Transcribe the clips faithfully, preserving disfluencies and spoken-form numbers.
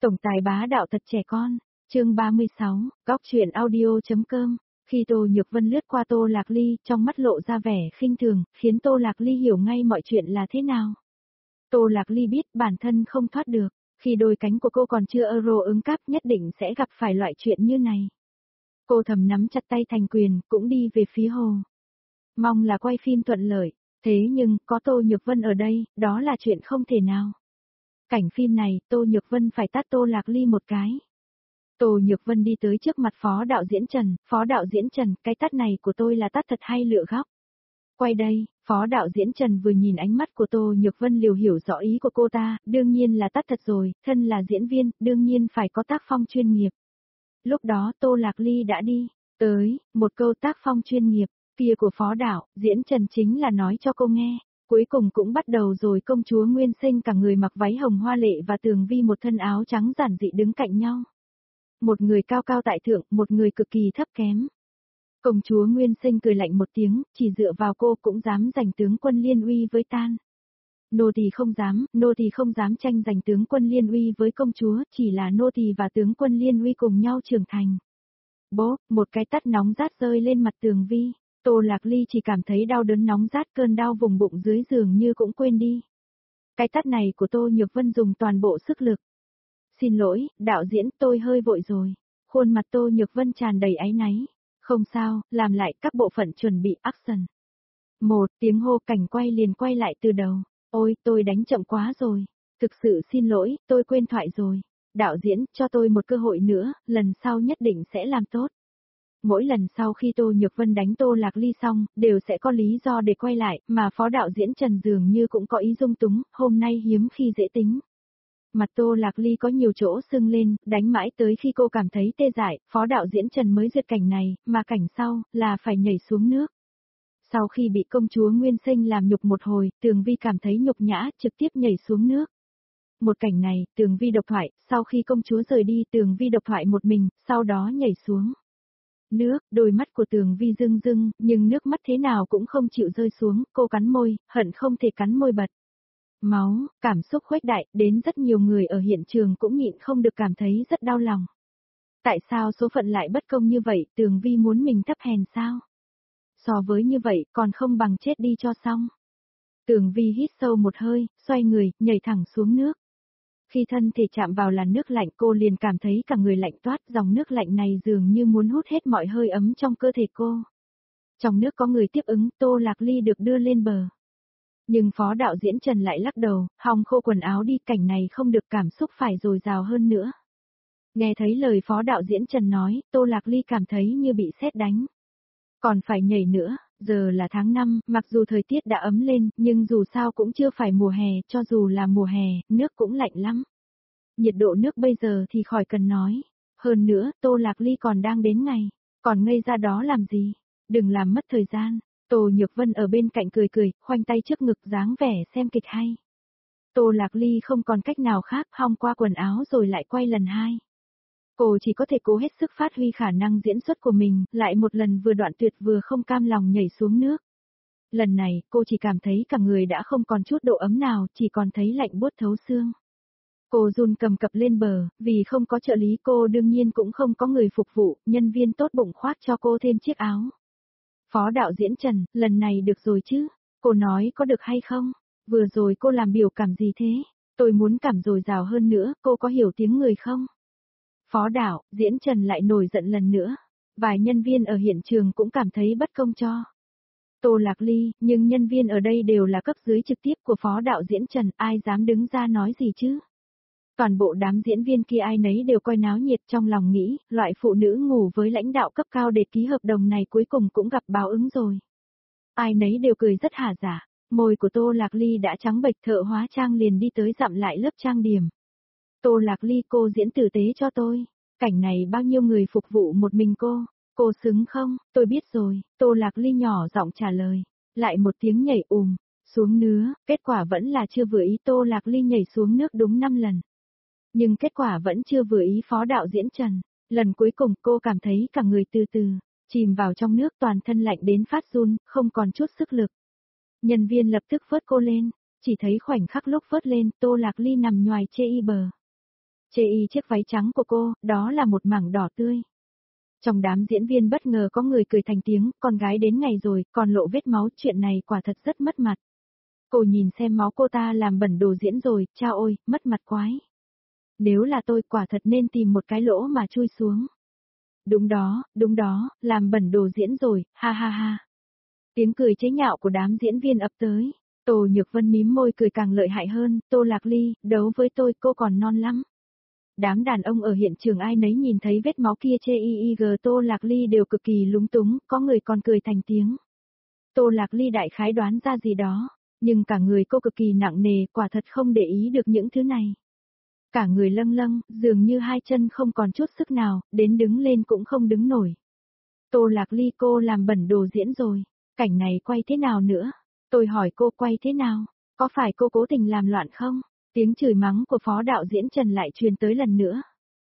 Tổng tài bá đạo thật trẻ con, chương ba mươi sáu, góc truyện audio.com. Khi Tô Nhược Vân lướt qua Tô Lạc Ly, trong mắt lộ ra vẻ khinh thường, khiến Tô Lạc Ly hiểu ngay mọi chuyện là thế nào. Tô Lạc Ly biết bản thân không thoát được, khi đôi cánh của cô còn chưa euro ứng cấp nhất định sẽ gặp phải loại chuyện như này. Cô thầm nắm chặt tay thành quyền, cũng đi về phía hồ. Mong là quay phim thuận lợi, thế nhưng, có Tô Nhược Vân ở đây, đó là chuyện không thể nào. Cảnh phim này, Tô Nhược Vân phải tát Tô Lạc Ly một cái. Tô Nhược Vân đi tới trước mặt phó đạo diễn Trần, phó đạo diễn Trần, cái tát này của tôi là tát thật hay lựa góc? Quay đây, phó đạo diễn Trần vừa nhìn ánh mắt của Tô Nhược Vân liều hiểu rõ ý của cô ta, đương nhiên là tát thật rồi, thân là diễn viên, đương nhiên phải có tác phong chuyên nghiệp. Lúc đó Tô Lạc Ly đã đi, tới, một câu tác phong chuyên nghiệp, kia của phó đạo, diễn Trần chính là nói cho cô nghe. Cuối cùng cũng bắt đầu rồi, công chúa Nguyên Sinh cả người mặc váy hồng hoa lệ và Tường Vi một thân áo trắng giản dị đứng cạnh nhau. Một người cao cao tại thượng, một người cực kỳ thấp kém. Công chúa Nguyên Sinh cười lạnh một tiếng, chỉ dựa vào cô cũng dám giành tướng quân liên uy với tan. Nô tỳ không dám, nô tỳ không dám tranh giành tướng quân liên uy với công chúa, chỉ là nô tỳ và tướng quân liên uy cùng nhau trưởng thành. Bố, một cái tát nóng rát rơi lên mặt Tường Vi. Tô Lạc Ly chỉ cảm thấy đau đớn nóng rát, cơn đau vùng bụng dưới giường như cũng quên đi. Cái tát này của Tô Nhược Vân dùng toàn bộ sức lực. Xin lỗi, đạo diễn, tôi hơi vội rồi. Khuôn mặt Tô Nhược Vân tràn đầy áy náy. Không sao, làm lại các bộ phận chuẩn bị action. Một tiếng hô, cảnh quay liền quay lại từ đầu. Ôi, tôi đánh chậm quá rồi. Thực sự xin lỗi, tôi quên thoại rồi. Đạo diễn, cho tôi một cơ hội nữa, lần sau nhất định sẽ làm tốt. Mỗi lần sau khi Tô Nhược Vân đánh Tô Lạc Ly xong, đều sẽ có lý do để quay lại, mà phó đạo diễn Trần dường như cũng có ý dung túng, hôm nay hiếm khi dễ tính. Mặt Tô Lạc Ly có nhiều chỗ sưng lên, đánh mãi tới khi cô cảm thấy tê dại, phó đạo diễn Trần mới duyệt cảnh này, mà cảnh sau, là phải nhảy xuống nước. Sau khi bị công chúa Nguyên Sinh làm nhục một hồi, Tường Vi cảm thấy nhục nhã, trực tiếp nhảy xuống nước. Một cảnh này, Tường Vi độc thoại, sau khi công chúa rời đi, Tường Vi độc thoại một mình, sau đó nhảy xuống nước, đôi mắt của Tường Vi rưng rưng, nhưng nước mắt thế nào cũng không chịu rơi xuống, cô cắn môi, hận không thể cắn môi bật. Máu, cảm xúc khuếch đại, đến rất nhiều người ở hiện trường cũng nhịn không được cảm thấy rất đau lòng. Tại sao số phận lại bất công như vậy, Tường Vi muốn mình thấp hèn sao? So với như vậy, còn không bằng chết đi cho xong. Tường Vi hít sâu một hơi, xoay người, nhảy thẳng xuống nước. Khi thân thể chạm vào làn nước lạnh, cô liền cảm thấy cả người lạnh toát, dòng nước lạnh này dường như muốn hút hết mọi hơi ấm trong cơ thể cô. Trong nước có người tiếp ứng, Tô Lạc Ly được đưa lên bờ. Nhưng phó đạo diễn Trần lại lắc đầu, hòng khô quần áo đi, cảnh này không được, cảm xúc phải dồi dào hơn nữa. Nghe thấy lời phó đạo diễn Trần nói, Tô Lạc Ly cảm thấy như bị sét đánh. Còn phải nhảy nữa, giờ là tháng năm, mặc dù thời tiết đã ấm lên, nhưng dù sao cũng chưa phải mùa hè, cho dù là mùa hè, nước cũng lạnh lắm. Nhiệt độ nước bây giờ thì khỏi cần nói. Hơn nữa, Tô Lạc Ly còn đang đến ngày, còn ngây ra đó làm gì? Đừng làm mất thời gian. Tô Nhược Vân ở bên cạnh cười cười, khoanh tay trước ngực dáng vẻ xem kịch hay. Tô Lạc Ly không còn cách nào khác, hong qua quần áo rồi lại quay lần hai. Cô chỉ có thể cố hết sức phát huy khả năng diễn xuất của mình, lại một lần vừa đoạn tuyệt vừa không cam lòng nhảy xuống nước. Lần này, cô chỉ cảm thấy cả người đã không còn chút độ ấm nào, chỉ còn thấy lạnh buốt thấu xương. Cô run cầm cập lên bờ, vì không có trợ lý cô đương nhiên cũng không có người phục vụ, nhân viên tốt bụng khoác cho cô thêm chiếc áo. Phó đạo diễn Trần, lần này được rồi chứ? Cô nói có được hay không? Vừa rồi cô làm biểu cảm gì thế? Tôi muốn cảm dồi dào hơn nữa, cô có hiểu tiếng người không? Phó đạo, diễn Trần lại nổi giận lần nữa. Vài nhân viên ở hiện trường cũng cảm thấy bất công cho Tô Lạc Ly, nhưng nhân viên ở đây đều là cấp dưới trực tiếp của phó đạo diễn Trần, ai dám đứng ra nói gì chứ? Toàn bộ đám diễn viên kia ai nấy đều coi náo nhiệt, trong lòng nghĩ, loại phụ nữ ngủ với lãnh đạo cấp cao để ký hợp đồng này cuối cùng cũng gặp báo ứng rồi. Ai nấy đều cười rất hả dạ, môi của Tô Lạc Ly đã trắng bệch, thợ hóa trang liền đi tới dặm lại lớp trang điểm. Tô Lạc Ly, cô diễn tử tế cho tôi. Cảnh này bao nhiêu người phục vụ một mình cô, cô xứng không? Tôi biết rồi, Tô Lạc Ly nhỏ giọng trả lời. Lại một tiếng nhảy ùm, xuống nữa, kết quả vẫn là chưa vừa ý. Tô Lạc Ly nhảy xuống nước đúng năm lần. Nhưng kết quả vẫn chưa vừa ý phó đạo diễn Trần. Lần cuối cùng cô cảm thấy cả người từ từ chìm vào trong nước, toàn thân lạnh đến phát run, không còn chút sức lực. Nhân viên lập tức vớt cô lên, chỉ thấy khoảnh khắc lúc vớt lên, Tô Lạc Ly nằm nhoài chê y bờ. chê y chiếc váy trắng của cô, đó là một mảng đỏ tươi. Trong đám diễn viên bất ngờ có người cười thành tiếng, con gái đến ngày rồi, còn lộ vết máu, chuyện này quả thật rất mất mặt. Cô nhìn xem máu cô ta làm bẩn đồ diễn rồi, chao ôi, mất mặt quái. Nếu là tôi quả thật nên tìm một cái lỗ mà chui xuống. Đúng đó, đúng đó, làm bẩn đồ diễn rồi, ha ha ha. Tiếng cười chế nhạo của đám diễn viên ập tới. Tô Nhược Vân mím môi cười càng lợi hại hơn, Tô Lạc Ly, đấu với tôi cô còn non lắm. Đám đàn ông ở hiện trường ai nấy nhìn thấy vết máu kia chê y y gờ Tô Lạc Ly đều cực kỳ lúng túng, có người còn cười thành tiếng. Tô Lạc Ly đại khái đoán ra gì đó, nhưng cả người cô cực kỳ nặng nề, quả thật không để ý được những thứ này. Cả người lâng lâng, dường như hai chân không còn chút sức nào, đến đứng lên cũng không đứng nổi. Tô Lạc Ly cô làm bẩn đồ diễn rồi, cảnh này quay thế nào nữa? Tôi hỏi cô quay thế nào? Có phải cô cố tình làm loạn không? Tiếng chửi mắng của phó đạo diễn Trần lại truyền tới lần nữa.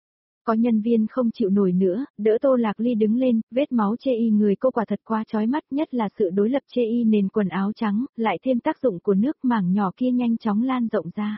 Có nhân viên không chịu nổi nữa, đỡ Tô Lạc Ly đứng lên, vết máu chê y người cô quả thật quá chói mắt, nhất là sự đối lập chê y nền quần áo trắng, lại thêm tác dụng của nước mảng nhỏ kia nhanh chóng lan rộng ra.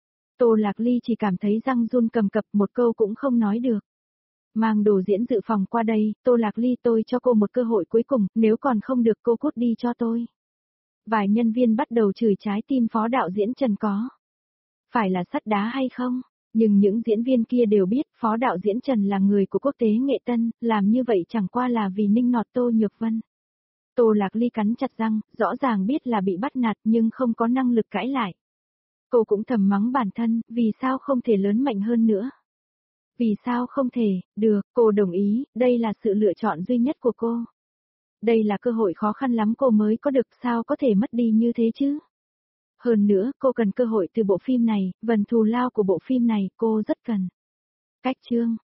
Tô Lạc Ly chỉ cảm thấy răng run cầm cập, một câu cũng không nói được. Mang đồ diễn dự phòng qua đây, Tô Lạc Ly tôi cho cô một cơ hội cuối cùng, nếu còn không được cô cút đi cho tôi. Vài nhân viên bắt đầu chửi trái tim phó đạo diễn Trần có. Phải là sắt đá hay không? Nhưng những diễn viên kia đều biết phó đạo diễn Trần là người của quốc tế nghệ tân, làm như vậy chẳng qua là vì nịnh nọt Tô Nhược Vân. Tô Lạc Ly cắn chặt răng, rõ ràng biết là bị bắt nạt nhưng không có năng lực cãi lại. Cô cũng thầm mắng bản thân, vì sao không thể lớn mạnh hơn nữa? Vì sao không thể, được, cô đồng ý, đây là sự lựa chọn duy nhất của cô. Đây là cơ hội khó khăn lắm cô mới có được, sao có thể mất đi như thế chứ? Hơn nữa, cô cần cơ hội từ bộ phim này, phần thù lao của bộ phim này, cô rất cần. Cách chương